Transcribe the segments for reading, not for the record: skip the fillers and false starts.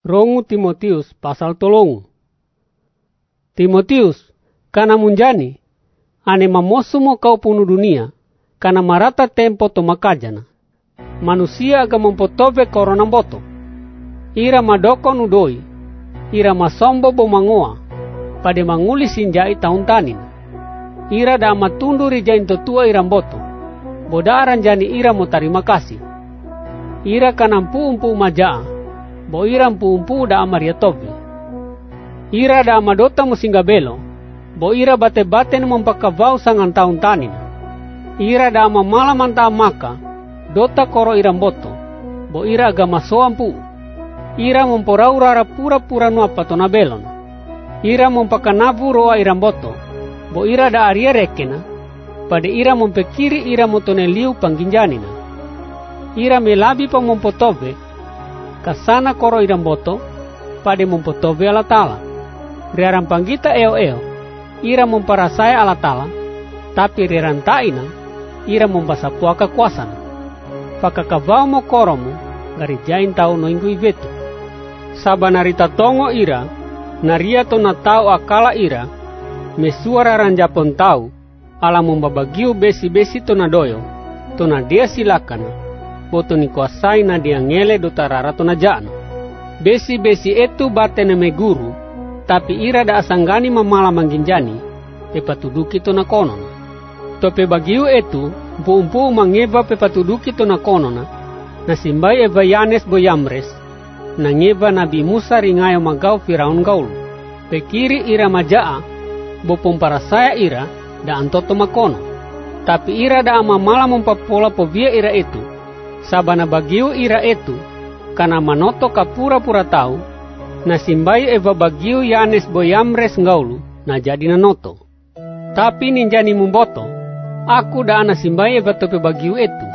Rongu Timotius pasal 3. Timotius, kana munjani, ane mamosumo kau punu dunia, kana marata tempo to makajana. Manusia aga mempotobe korona boto. Ira madoko nudoi, ira masombo bomangoa, pade manguli sinjai tahun tanin. Ira da matundu rijain totua ira boto, bodaran jani ira mo tarima kasih. Ira kanampu-umpu majaa, bo ira mpu-umpu da amaria tobe. Ira da amadota musinga belo, bo ira bate-bate na mampakavau sangan tahun tanin. Ira da amamala manta maka, dota koro ira boto, bo ira agama soampu. Ira memporaurara pura-pura nuapa tona belon. Ira mempakanavu roa ira boto, bo ira da aria rekena, pada ira mempekiri ira motone liu pangginjanina. Ira melabi pa mempotobe, kasana koro ira boto, pada mempotobe ala tala. Riaran panggita eo-eo, ira memparasaya ala tala, tapi riaran taina, ira mempasapua kekuasana. Pakakavau mo koromu, gari jain tau no inggu ivetu. Sabanarita tongo ira, naria to na tau akala ira, mesuara ranjapon tau, ala membabagiu besi-besi to na doyo, to na dia silakana, boto ni kuasai na dia ngele do tarara to na jana. Besi-besi itu batene meguru, tapi ira da asanggani mamala mangginjani, pepatuduki to na konon. Tope bagiu itu, mpu-mpu mangeva pepatuduki to na konona, nasimbai eva Yanes boyamres, nangeva Nabi Musa ringayo magaw Firaun gaul. Pekiri ira majaa, bopom para saya ira, da antoto makono. Tapi ira da amamala mempapola povia ira itu, sabana bagiu ira itu, kana manoto kapura-pura tau, nasimbai eva bagiu Yanes boyamres gaulu, na jadi nanoto. Tapi ninjani mumboto, aku da anasimbai eva tope bagiu itu.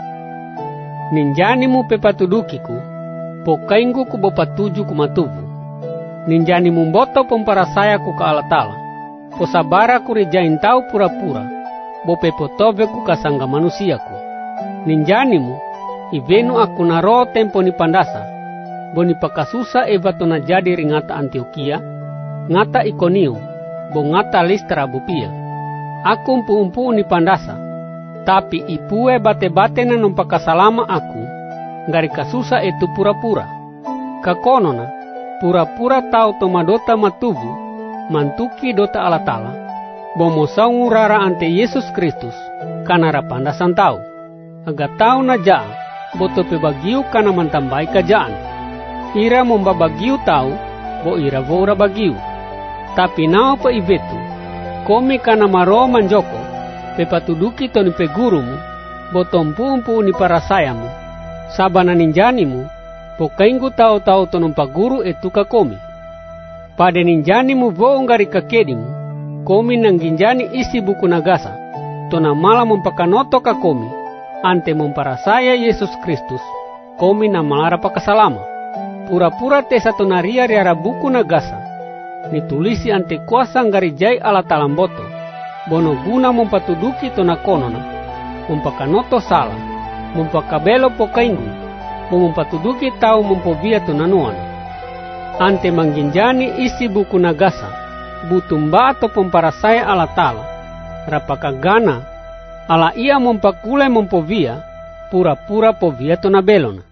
Ninjani mu pepatudukiku, pokaingku ku bopatuju ku matuvu. Ninjani mumboto pomparasaya ku ka alatala, posabara ku rejain tau pura-pura, bopepotobe ku kasangga manusiaku. Ninjani mu, ibenu aku naro tempo ni pandasa, boni pakasusa eva tona jadi ringata Antioquia, ngata Ikonium, bo ngata Listra bupia. Aku umpu-umpu ni pandasa, tapi ipue bate-bate na numpakasalama aku, ngari kasusa itu pura-pura. Kakonona, pura-pura tau tomadota matuvu, mantuki dota alatala, bomosau ngurara ante Yesus Kristus, kanara pandasan tau. Aga tau na jaa, boto pebagiu kana mantambai kajaan. Ira membabagiu tau, bo ira vora bagiu. Tapi nao pa ivetu, komi kana maro manjoko, pepatuduki to ni pegurumu, botompu-umpu ni parasayamu, sabana ninjanimu, pokainggu tau-tau to numpaguru etu kakomi. Pada ninjanimu voong gari kakedimu, komi nangginjani isi buku nagasa, to na mala mempakanoto kakomi, ante memparasaya Yesus Kristus, komi na malara pakasalama. Pura-pura tesa to naria riara buku nagasa, nitulisi ante kuasa ngarijai ala talamboto, bono guna mempatuduki to na konona, mempakanoto sala, mempakabelo pokainggu, mempatuduki tau mempovia to nanuana. Ante mangginjani isi buku nagasa, butumba to pomparasaya ala tala, rapakagana, ala ia mempakule mempovia, pura-pura povia to na belona.